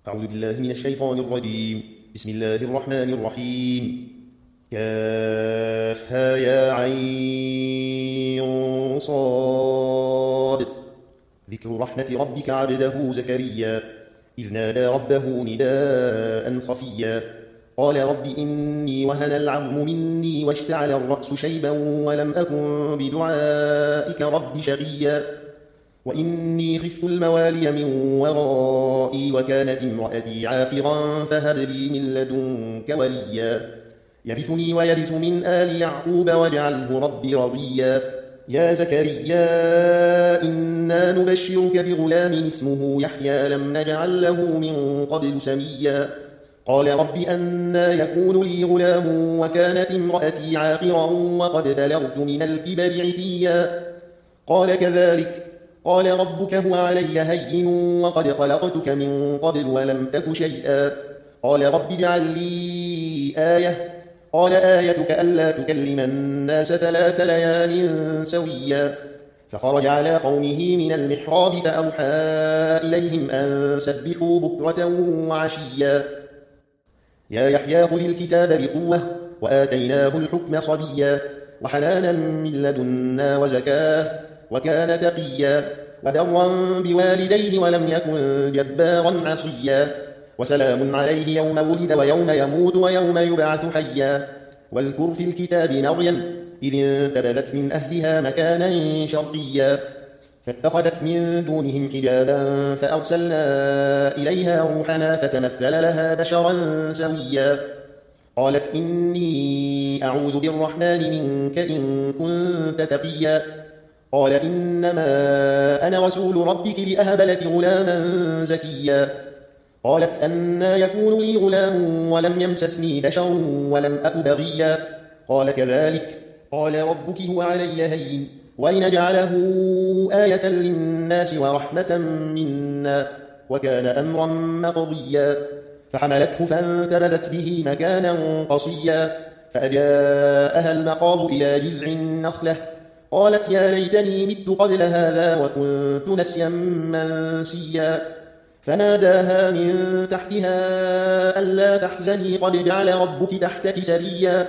أعوذ بالله من الشيطان الرجيم. بسم الله الرحمن الرحيم. كافها يا عين صاد. ذكر رحمة ربك عبده زكريا إذ نادى ربه نداء خفيا قال رب إني وهن العظم مني واشتعل الرأس شيبا ولم أكن بدعائك رب شقيا وإني خفت الموالي من ورائي وكانت امرأتي عاقرا فهب لي من لدنك وليا يرثني ويرث من آل يعقوب واجعله رب رضيا يا زكريا إنا نبشرك بغلام اسمه يحيى لم نجعل له من قبل سميا قال رب أنى يكون لي غلام وكانت امرأتي عاقرا وقد بلغت من الكبر عتيا قال كذلك قال ربك هو علي هين وقد خلقتك من قبل ولم تك شيئا قال رب اجعل لي آية قال آيتك ألا تكلم الناس 3 ليال سويا فخرج على قومه من المحراب فأوحى إليهم أن سبحوا بكرة وعشيا يا يحيى خذ الكتاب بقوة وآتيناه الحكم صبيا وحنانا من لدنا وزكاه وكان تقيا وبرا بوالديه ولم يكن جبارا عصيا وسلام عليه يوم ولد ويوم يموت ويوم يبعث حيا واذكر في الكتاب مريم إذ انتبذت من أهلها مكانا شرقيا فاتخذت من دونهم حجابا فأرسلنا إليها روحنا فتمثل لها بشرا سويا قالت إني أعوذ بالرحمن منك إن كنت تقيا قال إنما أنا رسول ربك لأهب لك غلاما زكيا قالت أنى يكون لي غلام ولم يمسسني بشر ولم أك بغيا قال كذلك قال ربك هو علي هين ولنجعله آية للناس ورحمة منا وكان أمرا مقضيا فحملته فانتبذت به مكانا قصيا فأجاءها المخاض إلى جذع النخلة قالت يا ليتني مت قبل هذا وكنت نسيا منسيا فناداها من تحتها ألا تحزني قد جعل ربك تحتك سريا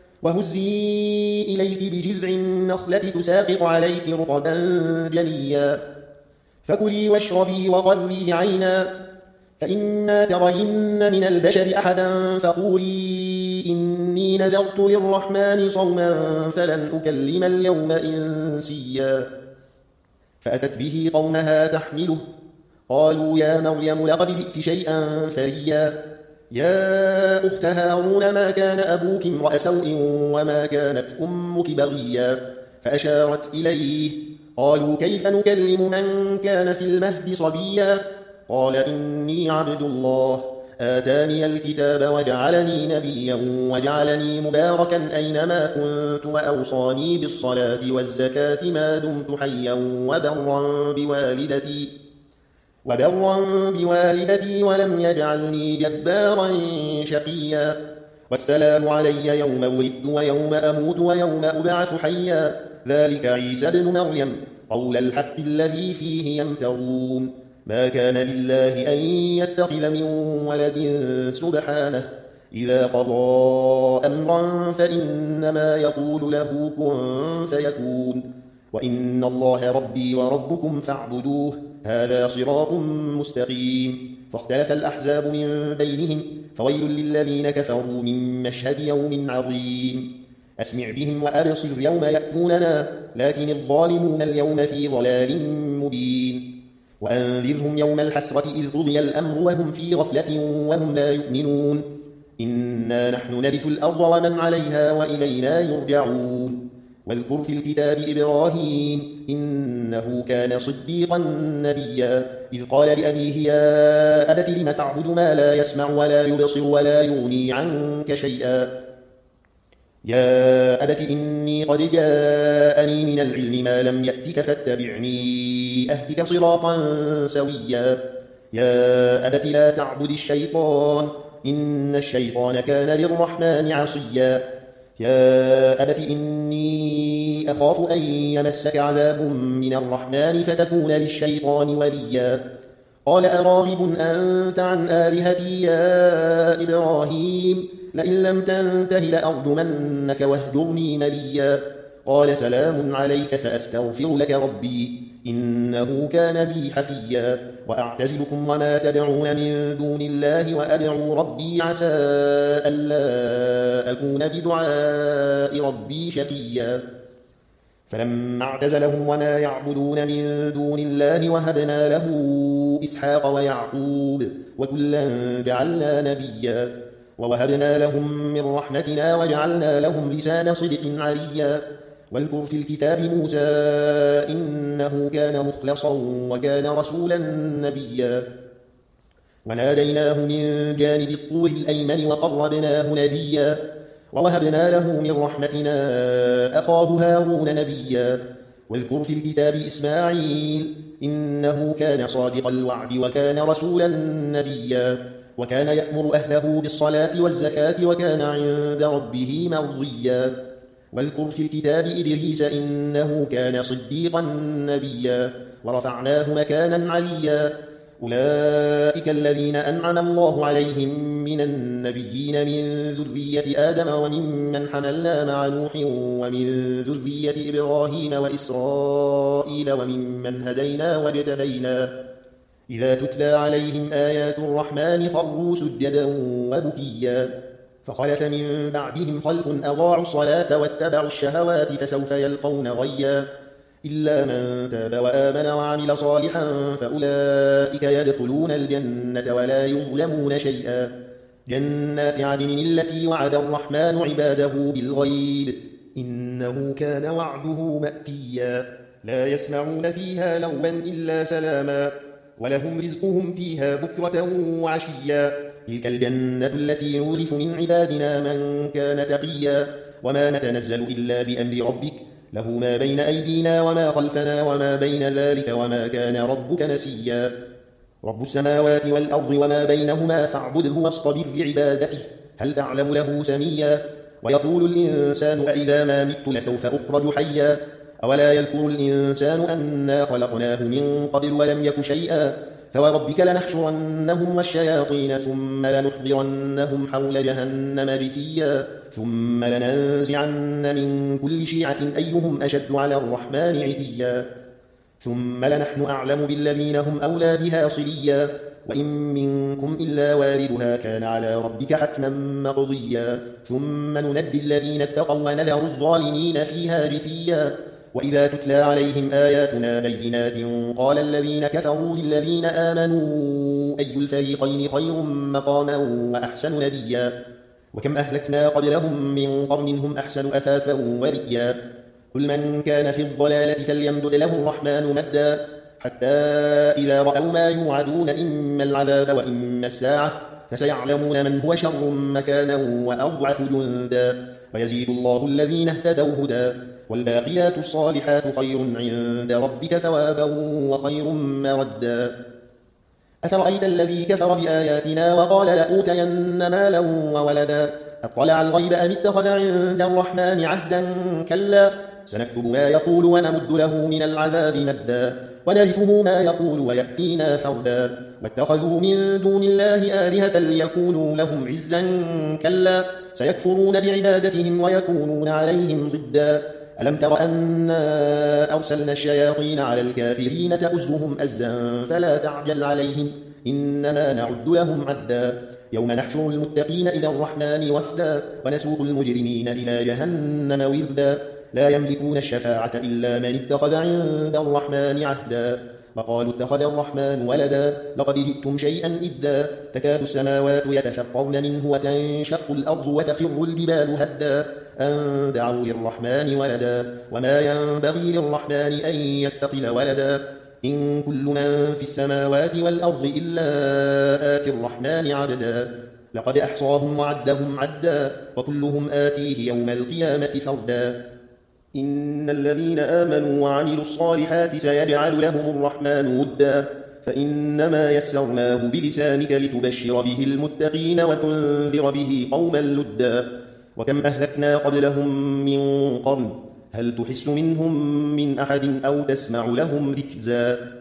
وهزي إليك بجذع النخلة تساقط عليك رطبا جنيا فكلي واشربي وقري عينا فإما ترين من البشر أحدا فقولي إني نذرت للرحمن صوما فلن أكلم اليوم إنسيا فأتت به قومها تحمله قالوا يا مريم لقد جئت شيئا فريا يا أخت هارون ما كان أبوك امرأ سوء وما كانت أمك بغيا فأشارت إليه قالوا كيف نكلم من كان في المهد صبيا قال إني عبد الله آتاني الكتاب وجعلني نبيا وجعلني مباركا أينما كنت وأوصاني بالصلاة والزكاة ما دمت حيا وبرا بوالدتي ولم يجعلني جبارا شقيا والسلام علي يوم ولدت ويوم أموت ويوم أبعث حيا ذلك عيسى ابن مريم قول الحق الذي فيه يمترون ما كان لله أن يتخذ من ولد سبحانه إذا قضى أمرا فإنما يقول له كن فيكون وإن الله ربي وربكم فاعبدوه هذا صراط مستقيم فاختلف الأحزاب من بينهم فويل للذين كفروا من مشهد يوم عظيم أسمع بهم وأبصر يوم يأتوننا لكن الظالمون اليوم في ضلال مبين وأنذرهم يوم الحسرة إذ قضي الأمر وهم في غفلة وهم لا يؤمنون إنا نحن نرث الأرض ومن عليها وإلينا يرجعون واذكر في الكتاب إبراهيم إنه كان صديقا نبيا إذ قال لأبيه يا أبت لم تعبد ما لا يسمع ولا يبصر ولا يغني عنك شيئا يا أبت إني قد جاءني من العلم ما لم يأتك فاتبعني أهدك صراطا سويا يا أبت لا تعبد الشيطان إن الشيطان كان للرحمن عصيا يا أبت إني أخاف أن يمسك عذاب من الرحمن فتكون للشيطان وليا قال أراغب أنت عن آلهتي يا إبراهيم لئن لم تنته لأرجمنك واهجرني مليا قال سلام عليك سأستغفر لك ربي إنه كان بي حفيا وأعتزلكم وما تدعون من دون الله وأدعو ربي عسى ألا أكون بدعاء ربي شقيا فلما اعتزلهم وما يعبدون من دون الله وهبنا له إسحاق ويعقوب وكلا جعلنا نبيا ووهبنا لهم من رحمتنا وجعلنا لهم لسان صدق عليا واذكر في الكتاب موسى إنه كان مخلصا وكان رسولا نبيا وناديناه من جانب الطور الأيمن وقربناه نبيا ووهبنا له من رحمتنا أخاه هارون نبيا واذكر في الكتاب إسماعيل إنه كان صادق الوعد وكان رسولا نبيا وكان يأمر أهله بالصلاة والزكاة وكان عند ربه مرضيا واذكر في الكتاب إدريس إنه كان صديقا نبيا ورفعناه مكانا عليا أولئك الذين أنعم الله عليهم من النبيين من ذرية آدم وممن حملنا مع نوح ومن ذرية إبراهيم وإسرائيل وممن هدينا واجتبينا إذا تتلى عليهم آيات الرحمن خروا سجدا وبكيا فخلف من بعدهم خلف أضاعوا الصلاة واتبعوا الشهوات فسوف يلقون غيا إلا من تاب وآمن وعمل صالحا فأولئك يدخلون الجنة ولا يظلمون شيئا جنات عدن التي وعد الرحمن عباده بالغيب إنه كان وعده مأتيا لا يسمعون فيها لغوا إلا سلاما ولهم رزقهم فيها بكرة وعشيا تلك الجنة التي نورث من عبادنا من كان تقيا وما نتنزل إلا بأمر ربك له ما بين أيدينا وما خلفنا وما بين ذلك وما كان ربك نسيا رب السماوات والأرض وما بينهما فاعبده واصطبر لعبادته هل تعلم له سميا ويقول الإنسان أإذا ما مت لسوف أخرج حيا أولا يذكر الإنسان أنا خلقناه من قبل ولم يك شيئا فوربك لنحشرنهم والشياطين ثم لنحضرنهم حول جهنم جثيا ثم لننزعن من كل شيعة أيهم أشد على الرحمن عتيا ثم لنحن أعلم بالذين هم أولى بها صليا وإن منكم إلا واردها كان على ربك حتما مقضيا ثم ننجي الذين اتقوا ونذر الظالمين فيها جثيا وإذا تتلى عليهم آياتنا بينات قال الذين كفروا للذين آمنوا أي الفريقين خير مقاما وأحسن نديا وكم أهلكنا قبلهم من قرن هم أحسن أثاثا ورئيا كل من كان في الضلالة فليمدد له الرحمن مدا حتى إذا رأوا ما يوعدون إما العذاب وإما الساعة فسيعلمون من هو شر مكانا وأضعف جندا ويزيد الله الذين اهتدوا هدى والباقيات الصالحات خير عند ربك ثوابا وخير مردا أفرأيت الذي كفر بآياتنا وقال لأوتين مالا وولدا أطلع الغيب أم اتخذ عند الرحمن عهدا كلا سنكتب ما يقول ونمد له من العذاب مدا ونرثه ما يقول ويأتينا فردا واتخذوا من دون الله آلهة ليكونوا لهم عزا كلا سيكفرون بعبادتهم ويكونون عليهم ضدا ألم تر أنا أرسلنا الشياطين على الكافرين تؤزهم أزا فلا تعجل عليهم إنما نعد لهم عدا يوم نحشر المتقين إلى الرحمن وفدا ونسوق المجرمين إلى جهنم وردا لا يملكون الشفاعة إلا من اتخذ عند الرحمن عهدا وقالوا اتخذ الرحمن ولدا لقد جئتم شيئا إدا تكاد السماوات يتفطرن منه وتنشق الأرض وتخر الجبال هدا أن دعوا للرحمن ولدا وما ينبغي للرحمن أن يتخذ ولدا إن كل من في السماوات والأرض إلا آتي الرحمن عبدا لقد أحصاهم وعدهم عدا وكلهم آتيه يوم القيامة فردا إن الذين آمنوا وعملوا الصالحات سيجعل لهم الرحمن ودا فإنما يسرناه بلسانك لتبشر به المتقين وتنذر به قوما لدا وكم أهلكنا قبلهم من قرن هل تحس منهم من أحد أو تسمع لهم ركزا